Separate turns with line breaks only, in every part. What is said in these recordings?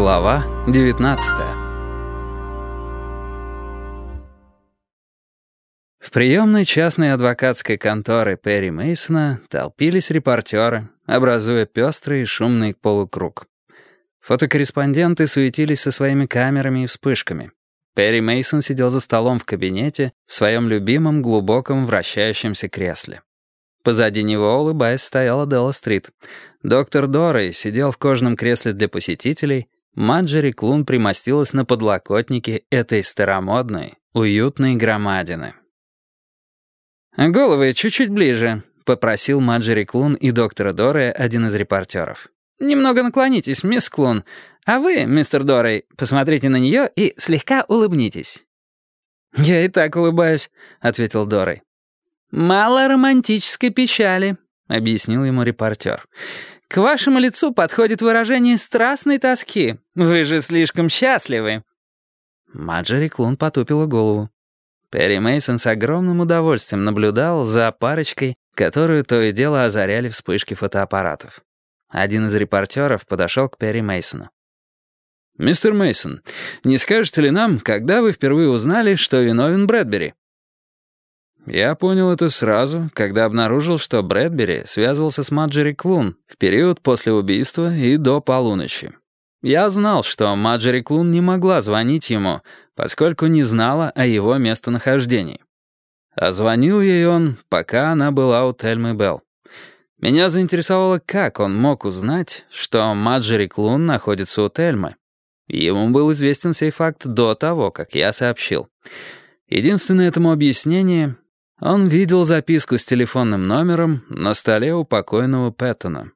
Глава 19. В приемной частной адвокатской конторы Перри Мейсона толпились репортеры, образуя пестрый и шумный полукруг. Фотокорреспонденты суетились со своими камерами и вспышками. Перри Мейсон сидел за столом в кабинете в своем любимом глубоком вращающемся кресле. Позади него, улыбаясь, стояла Делла Стрит. Доктор Дорей сидел в кожаном кресле для посетителей. Марджери Клун примостилась на подлокотнике этой старомодной, уютной громадины. «Головы чуть-чуть ближе», — попросил Марджери Клун и доктора Дорея один из репортеров. «Немного наклонитесь, мисс Клун. А вы, мистер Дорей, посмотрите на нее и слегка улыбнитесь». «Я и так улыбаюсь», — ответил Дорей. «Мало романтической печали», — объяснил ему репортер. «К вашему лицу подходит выражение страстной тоски. Вы же слишком счастливы». Марджери Клун потупила голову. Перри Мейсон с огромным удовольствием наблюдал за парочкой, которую то и дело озаряли вспышки фотоаппаратов. Один из репортеров подошел к Перри Мейсону. «Мистер Мейсон, не скажете ли нам, когда вы впервые узнали, что виновен Брэдбери?» Я понял это сразу, когда обнаружил, что Брэдбери связывался с Марджери Клун в период после убийства и до полуночи. Я знал, что Марджери Клун не могла звонить ему, поскольку не знала о его местонахождении. А звонил ей он, пока она была у Тельмы Белл. Меня заинтересовало, как он мог узнать, что Марджери Клун находится у Тельмы. Ему был известен сей факт до того, как я сообщил. Единственное этому объяснение — он видел записку с телефонным номером на столе у покойного Пэттона.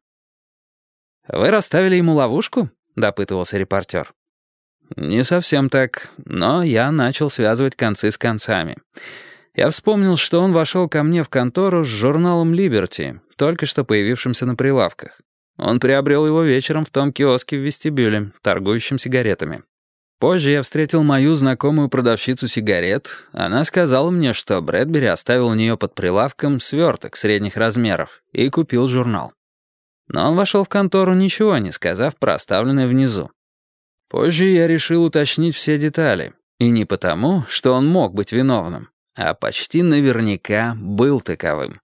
«Вы расставили ему ловушку?» — допытывался репортер. «Не совсем так, но я начал связывать концы с концами. Я вспомнил, что он вошел ко мне в контору с журналом «Либерти», только что появившимся на прилавках. Он приобрел его вечером в том киоске в вестибюле, торгующем сигаретами. Позже я встретил мою знакомую продавщицу сигарет. Она сказала мне, что Брэдбери оставил у нее под прилавком сверток средних размеров и купил журнал. Но он вошел в контору, ничего не сказав про оставленное внизу. Позже я решил уточнить все детали. И не потому, что он мог быть виновным, а почти наверняка был таковым.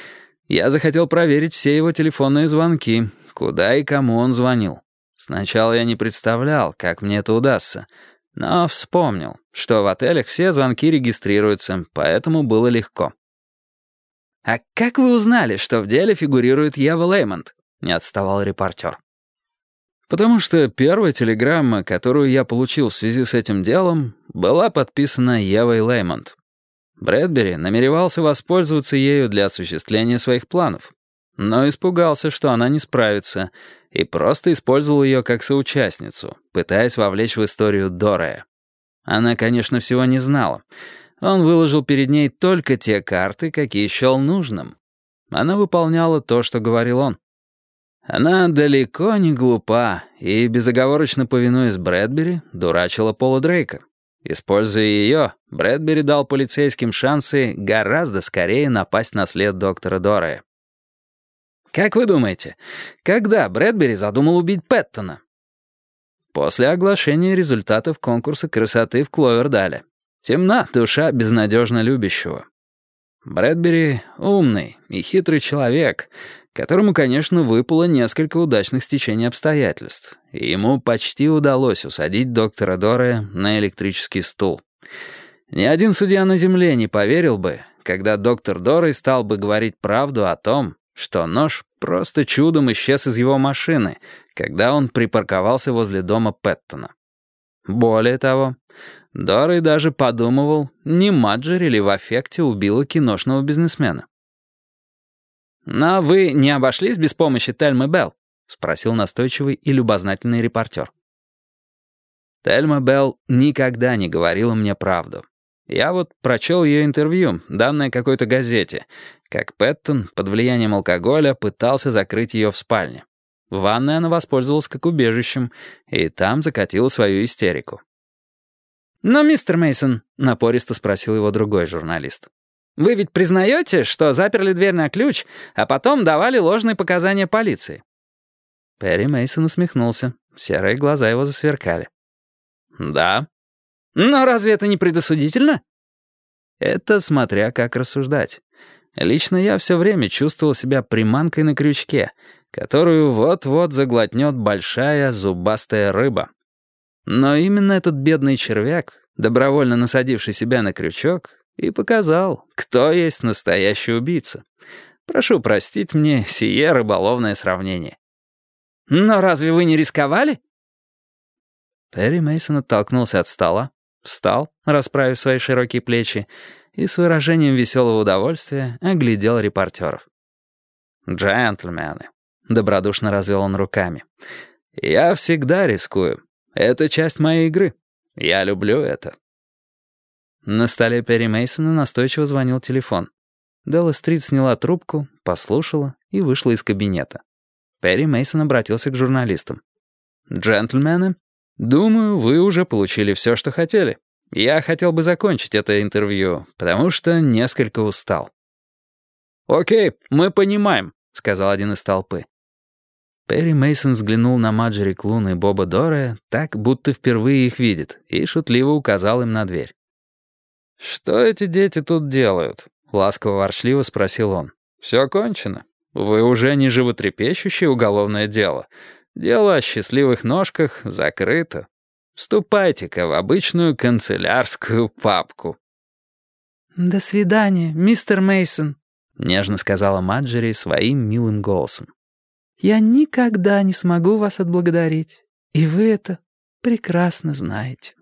Я захотел проверить все его телефонные звонки, куда и кому он звонил. Сначала я не представлял, как мне это удастся, но вспомнил, что в отелях все звонки регистрируются, поэтому было легко. «А как вы узнали, что в деле фигурирует Ева Леймонт?» — не отставал репортер. «Потому что первая телеграмма, которую я получил в связи с этим делом, была подписана Евой Леймонт. Брэдбери намеревался воспользоваться ею для осуществления своих планов, но испугался, что она не справится, и просто использовал ее как соучастницу, пытаясь вовлечь в историю Дорея. Она, конечно, всего не знала. Он выложил перед ней только те карты, какие счел нужным. Она выполняла то, что говорил он. Она далеко не глупа и, безоговорочно повинуясь Брэдбери, дурачила Пола Дрейка. Используя ее, Брэдбери дал полицейским шансы гораздо скорее напасть на след доктора Дорея. Как вы думаете, когда Брэдбери задумал убить Пэттона? После оглашения результатов конкурса красоты в Кловердале. Темна душа безнадежно любящего. Брэдбери — умный и хитрый человек, которому, конечно, выпало несколько удачных стечений обстоятельств, и ему почти удалось усадить доктора Дорея на электрический стул. Ни один судья на земле не поверил бы, когда доктор Дорей стал бы говорить правду о том, что нож просто чудом исчез из его машины, когда он припарковался возле дома Пэттона. Более того, Дорей даже подумывал, не Марджери ли в аффекте убила киношного бизнесмена. «Но вы не обошлись без помощи Тельмы Белл?» — спросил настойчивый и любознательный репортер. Тельма Белл никогда не говорила мне правду. Я вот прочел ее интервью, данное какой-то газете, как Пэттон под влиянием алкоголя пытался закрыть ее в спальне. В ванной она воспользовалась как убежищем, и там закатила свою истерику. «Но, мистер Мейсон, напористо спросил его другой журналист, «вы ведь признаете, что заперли дверь на ключ, а потом давали ложные показания полиции?» Перри Мейсон усмехнулся, Серые глаза его засверкали. «Да». «Но разве это не предосудительно?» Это смотря как рассуждать. Лично я все время чувствовал себя приманкой на крючке, которую вот-вот заглотнет большая зубастая рыба. Но именно этот бедный червяк, добровольно насадивший себя на крючок, и показал, кто есть настоящий убийца. Прошу простить мне сие рыболовное сравнение. «Но разве вы не рисковали?» Перри Мейсон оттолкнулся от стола, встал, расправив свои широкие плечи, и с выражением веселого удовольствия оглядел репортеров. «Джентльмены», — добродушно развел он руками, — «я всегда рискую. Это часть моей игры. Я люблю это». На столе Перри Мейсона настойчиво звонил телефон. Делла Стрит сняла трубку, послушала и вышла из кабинета. Перри Мейсон обратился к журналистам. «Джентльмены, думаю, вы уже получили все, что хотели. Я хотел бы закончить это интервью, потому что несколько устал». «Окей, мы понимаем», — сказал один из толпы. Перри Мейсон взглянул на Маджери Клун и Боба Дорая так, будто впервые их видит, и шутливо указал им на дверь. «Что эти дети тут делают?» — ласково-ворчливо спросил он. «Все кончено. Вы уже не животрепещущее уголовное дело. Дело о счастливых ножках закрыто. Вступайте-ка в обычную канцелярскую папку».
«До свидания, мистер Мейсон», — нежно сказала Маджери своим милым голосом. «Я никогда не смогу вас отблагодарить, и вы это прекрасно знаете».